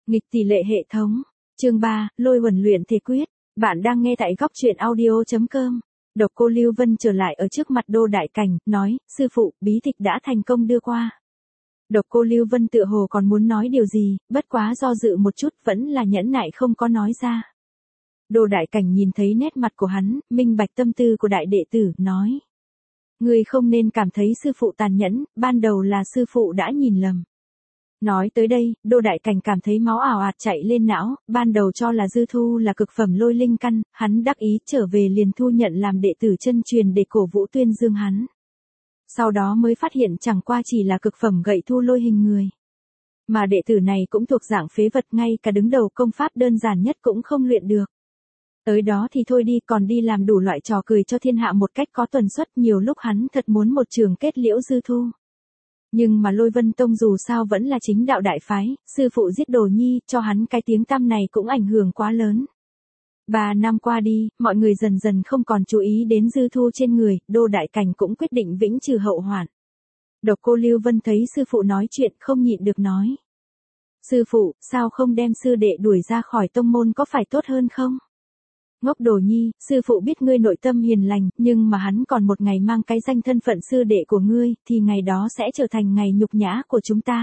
Nghịch tỷ lệ hệ thống. Chương 3, lôi huấn luyện thể quyết. Bạn đang nghe tại góc truyện audio.com. Độc Cô Lưu Vân trở lại ở trước mặt Đô Đại Cảnh, nói, sư phụ, bí tịch đã thành công đưa qua. Độc Cô Lưu Vân tựa hồ còn muốn nói điều gì, bất quá do dự một chút vẫn là nhẫn nại không có nói ra. Đô Đại Cảnh nhìn thấy nét mặt của hắn, minh bạch tâm tư của đại đệ tử, nói. Ngươi không nên cảm thấy sư phụ tàn nhẫn, ban đầu là sư phụ đã nhìn lầm. Nói tới đây, Đô Đại Cảnh cảm thấy máu ào ạt chạy lên não, ban đầu cho là Dư Thu là cực phẩm lôi linh căn, hắn đắc ý trở về liền thu nhận làm đệ tử chân truyền để cổ vũ tuyên dương hắn. Sau đó mới phát hiện chẳng qua chỉ là cực phẩm gậy thu lôi hình người. Mà đệ tử này cũng thuộc dạng phế vật, ngay cả đứng đầu công pháp đơn giản nhất cũng không luyện được. Tới đó thì thôi đi, còn đi làm đủ loại trò cười cho thiên hạ một cách có tuần suất, nhiều lúc hắn thật muốn một trường kết liễu Dư Thu. Nhưng mà Lôi Vân Tông dù sao vẫn là chính đạo đại phái, sư phụ giết Đồ Nhi, cho hắn cái tiếng tăm này cũng ảnh hưởng quá lớn. 3 năm qua đi, mọi người dần dần không còn chú ý đến Dư Thu trên người, Đô Đại Cảnh cũng quyết định vĩnh trừ hậu hoạn. Độc Cô Lưu Vân thấy sư phụ nói chuyện không nhịn được nói. Sư phụ, sao không đem sư đệ đuổi ra khỏi tông môn có phải tốt hơn không? Ngốc Đồ Nhi, sư phụ biết ngươi nội tâm hiền lành, nhưng mà hắn còn một ngày mang cái danh thân phận sư đệ của ngươi, thì ngày đó sẽ trở thành ngày nhục nhã của chúng ta.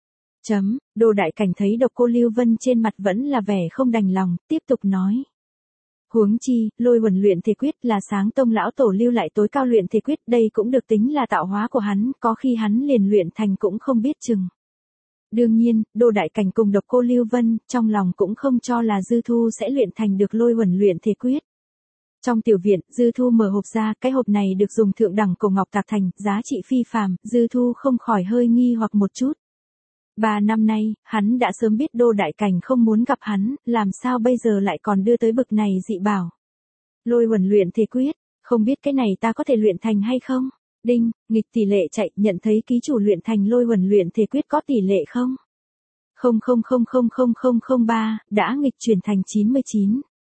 Đô Đại Cảnh thấy Độc Cô Lưu Vân trên mặt vẫn là vẻ không đành lòng, tiếp tục nói. Huống chi, lôi huấn luyện thể quyết là sáng tông lão tổ lưu lại tối cao luyện thể quyết, đây cũng được tính là tạo hóa của hắn, có khi hắn liền luyện thành cũng không biết chừng. Đương nhiên, Đô Đại Cảnh cùng Độc Cô Lưu Vân, trong lòng cũng không cho là Dư Thu sẽ luyện thành được lôi huấn luyện thể quyết. Trong tiểu viện, Dư Thu mở hộp ra, cái hộp này được dùng thượng đẳng cổ ngọc tạc thành, giá trị phi phàm, Dư Thu không khỏi hơi nghi hoặc một chút. 3 năm nay, hắn đã sớm biết Đô Đại Cảnh không muốn gặp hắn, làm sao bây giờ lại còn đưa tới bực này dị bảo. Lôi huấn luyện thể quyết, không biết cái này ta có thể luyện thành hay không? Đinh, nghịch tỷ lệ chạy, nhận thấy ký chủ luyện thành lôi huấn luyện thể quyết có tỷ lệ không? 0,0000003, đã nghịch chuyển thành 99.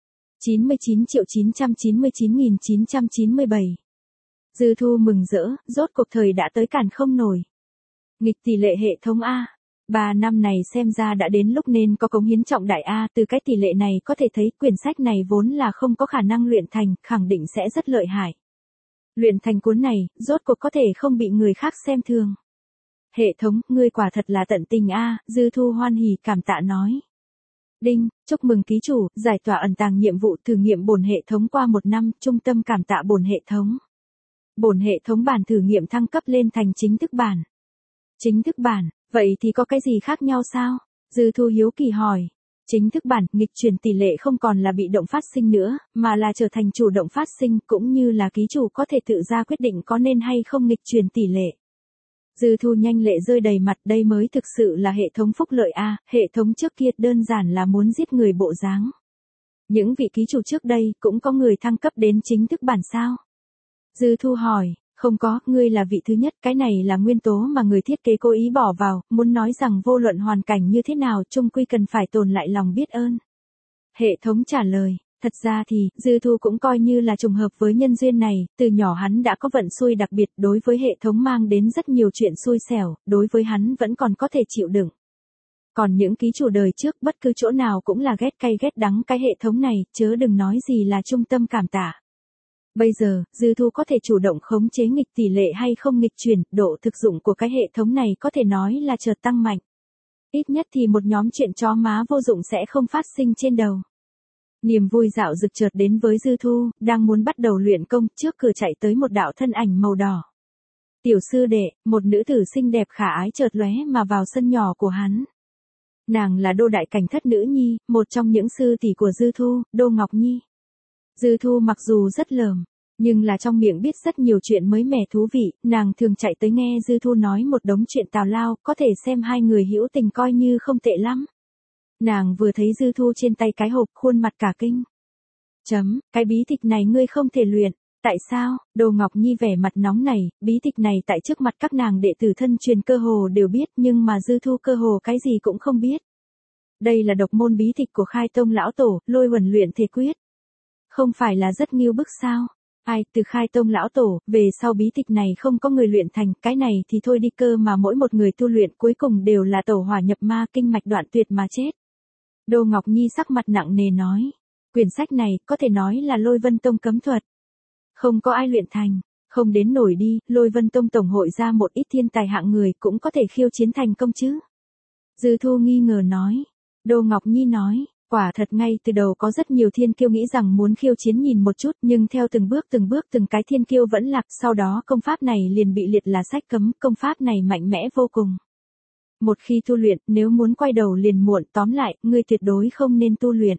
99.999.997. Dư Thu mừng rỡ, rốt cuộc thời đã tới cản không nổi. Nghịch tỷ lệ hệ thống A. 3 năm này xem ra đã đến lúc nên có cống hiến trọng đại A, từ cái tỷ lệ này có thể thấy quyển sách này vốn là không có khả năng luyện thành, khẳng định sẽ rất lợi hại. Luyện thành cuốn này, rốt cuộc có thể không bị người khác xem thường. Hệ thống, ngươi quả thật là tận tình A, Dư Thu hoan hỉ cảm tạ nói. Đinh, chúc mừng ký chủ, giải tỏa ẩn tàng nhiệm vụ thử nghiệm bổn hệ thống qua 1 năm, trung tâm cảm tạ bổn hệ thống. Bổn hệ thống bản thử nghiệm thăng cấp lên thành chính thức bản. Chính thức bản, vậy thì có cái gì khác nhau sao? Dư Thu hiếu kỳ hỏi. Chính thức bản, nghịch chuyển tỷ lệ không còn là bị động phát sinh nữa, mà là trở thành chủ động phát sinh, cũng như là ký chủ có thể tự ra quyết định có nên hay không nghịch chuyển tỷ lệ. Dư Thu nhanh lệ rơi đầy mặt, đây mới thực sự là hệ thống phúc lợi A, hệ thống trước kia đơn giản là muốn giết người bộ dáng. Những vị ký chủ trước đây cũng có người thăng cấp đến chính thức bản sao? Dư Thu hỏi. Không có, ngươi là vị thứ nhất, cái này là nguyên tố mà người thiết kế cố ý bỏ vào, muốn nói rằng vô luận hoàn cảnh như thế nào, chung quy cần phải tồn lại lòng biết ơn. Hệ thống trả lời, thật ra thì, Dư Thu cũng coi như là trùng hợp với nhân duyên này, từ nhỏ hắn đã có vận xui đặc biệt, đối với hệ thống mang đến rất nhiều chuyện xui xẻo, đối với hắn vẫn còn có thể chịu đựng. Còn những ký chủ đời trước bất cứ chỗ nào cũng là ghét cay ghét đắng cái hệ thống này, chớ đừng nói gì là trung tâm cảm tạ. Bây giờ, Dư Thu có thể chủ động khống chế nghịch tỷ lệ hay không nghịch chuyển, độ thực dụng của cái hệ thống này có thể nói là chợt tăng mạnh. Ít nhất thì một nhóm chuyện chó má vô dụng sẽ không phát sinh trên đầu. Niềm vui dạo dực chợt đến với Dư Thu, đang muốn bắt đầu luyện công, trước cửa chạy tới một đạo thân ảnh màu đỏ. Tiểu sư đệ, một nữ tử xinh đẹp khả ái chợt lóe mà vào sân nhỏ của hắn. Nàng là Đô Đại Cảnh thất nữ nhi, một trong những sư tỷ của Dư Thu, Đô Ngọc Nhi. Dư Thu mặc dù rất lờm, nhưng là trong miệng biết rất nhiều chuyện mới mẻ thú vị, nàng thường chạy tới nghe Dư Thu nói một đống chuyện tào lao, có thể xem hai người hữu tình coi như không tệ lắm. Nàng vừa thấy Dư Thu trên tay cái hộp, khuôn mặt cả kinh. Cái bí tịch này ngươi không thể luyện, tại sao? Đô Ngọc Nhi vẻ mặt nóng này, bí tịch này tại trước mặt các nàng đệ tử thân truyền cơ hồ đều biết, nhưng mà Dư Thu cơ hồ cái gì cũng không biết. Đây là độc môn bí tịch của Khai Tông lão tổ, lôi huấn luyện thể quyết. Không phải là rất nghiêu bức sao? Ai, từ Khai Tông lão tổ, về sau bí tịch này không có người luyện thành, cái này thì thôi đi, cơ mà mỗi một người tu luyện cuối cùng đều là tẩu hỏa nhập ma, kinh mạch đoạn tuyệt mà chết. Đô Ngọc Nhi sắc mặt nặng nề nói. Quyển sách này, có thể nói là Lôi Vân Tông cấm thuật. Không có ai luyện thành, không đến nổi đi, Lôi Vân Tông tổng hội ra một ít thiên tài hạng người cũng có thể khiêu chiến thành công chứ. Dư Thu nghi ngờ nói. Đô Ngọc Nhi nói, quả thật ngay từ đầu có rất nhiều thiên kiêu nghĩ rằng muốn khiêu chiến nhìn một chút, nhưng theo từng bước từng cái thiên kiêu vẫn lạc, sau đó công pháp này liền bị liệt là sách cấm, công pháp này mạnh mẽ vô cùng. Một khi tu luyện, nếu muốn quay đầu liền muộn, tóm lại, ngươi tuyệt đối không nên tu luyện.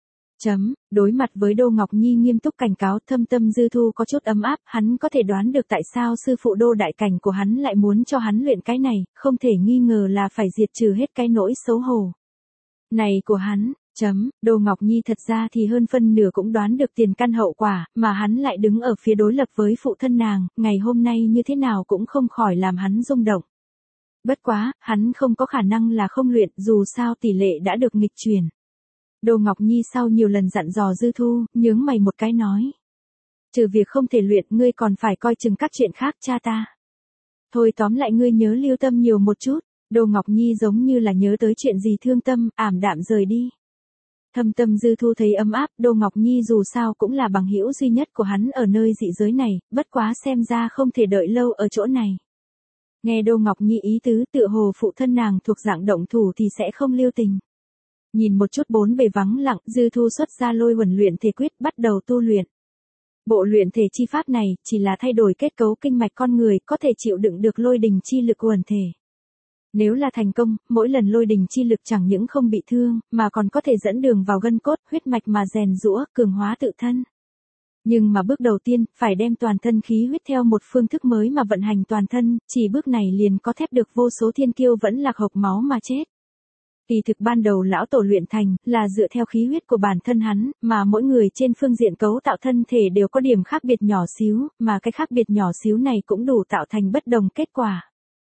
Đối mặt với Đô Ngọc Nhi nghiêm túc cảnh cáo, thâm tâm Dư Thu có chút ấm áp, hắn có thể đoán được tại sao sư phụ Đô đại cảnh của hắn lại muốn cho hắn luyện cái này, không thể nghi ngờ là phải diệt trừ hết cái nỗi xấu hổ này của hắn. Đô Ngọc Nhi thật ra thì hơn phân nửa cũng đoán được tiền căn hậu quả, mà hắn lại đứng ở phía đối lập với phụ thân nàng, ngày hôm nay như thế nào cũng không khỏi làm hắn rung động. Bất quá, hắn không có khả năng là không luyện, dù sao tỷ lệ đã được nghịch chuyển. Đô Ngọc Nhi sau nhiều lần dặn dò Dư Thu, nhướng mày một cái nói. Trừ việc không thể luyện, ngươi còn phải coi chừng các chuyện khác cha ta. Thôi tóm lại ngươi nhớ lưu tâm nhiều một chút. Đô Ngọc Nhi giống như là nhớ tới chuyện gì thương tâm, ảm đạm rời đi. Thâm tâm Dư Thu thấy ấm áp, Đô Ngọc Nhi dù sao cũng là bằng hữu duy nhất của hắn ở nơi dị giới này, bất quá xem ra không thể đợi lâu ở chỗ này. Nghe Đô Ngọc Nhi ý tứ, tựa hồ phụ thân nàng thuộc dạng động thủ thì sẽ không lưu tình. Nhìn một chút bốn bề vắng lặng, Dư Thu xuất ra Lôi Uẩn luyện thể quyết, bắt đầu tu luyện. Bộ luyện thể chi pháp này chỉ là thay đổi kết cấu kinh mạch con người, có thể chịu đựng được lôi đình chi lực uẩn thể. Nếu là thành công, mỗi lần lôi đình chi lực chẳng những không bị thương, mà còn có thể dẫn đường vào gân cốt, huyết mạch mà rèn giũa, cường hóa tự thân. Nhưng mà bước đầu tiên, phải đem toàn thân khí huyết theo một phương thức mới mà vận hành toàn thân, chỉ bước này liền có thép được vô số thiên kiêu vẫn lạc hộc máu mà chết. Kỳ thực ban đầu lão tổ luyện thành, là dựa theo khí huyết của bản thân hắn, mà mỗi người trên phương diện cấu tạo thân thể đều có điểm khác biệt nhỏ xíu, mà cái khác biệt nhỏ xíu này cũng đủ tạo thành bất đồng kết quả.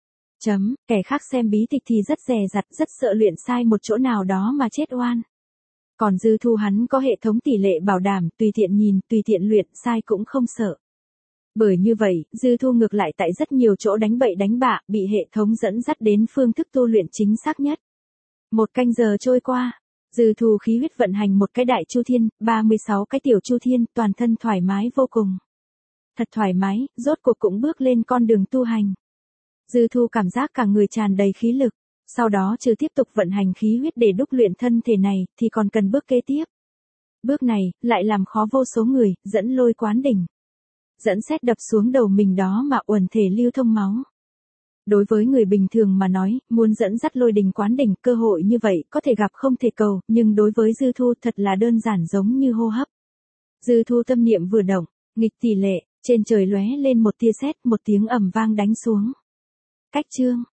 Kẻ khác xem bí tịch thì rất dè dặt, rất sợ luyện sai một chỗ nào đó mà chết oan. Còn Dư Thu hắn có hệ thống tỷ lệ bảo đảm, tùy tiện nhìn, tùy tiện luyện, sai cũng không sợ. Bởi như vậy, Dư Thu ngược lại tại rất nhiều chỗ đánh bậy đánh bạ, bị hệ thống dẫn dắt đến phương thức tu luyện chính xác nhất. 1 canh giờ trôi qua, Dư Thu khí huyết vận hành một cái đại chu thiên, 36 cái tiểu chu thiên, toàn thân thoải mái vô cùng. Thật thoải mái, rốt cuộc cũng bước lên con đường tu hành. Dư Thu cảm giác cả người tràn đầy khí lực, sau đó trừ tiếp tục vận hành khí huyết để đúc luyện thân thể này, thì còn cần bước kế tiếp. Bước này, lại làm khó vô số người, dẫn lôi quán đỉnh. Dẫn sét đập xuống đầu mình đó mà uẩn thể lưu thông máu. Đối với người bình thường mà nói, muốn dẫn dắt lôi đình quán đỉnh, cơ hội như vậy có thể gặp không thể cầu, nhưng đối với Dư Thu thật là đơn giản giống như hô hấp. Dư Thu tâm niệm vừa động, nghịch tỷ lệ, trên trời lóe lên một tia sét, một tiếng ầm vang đánh xuống. Cách chương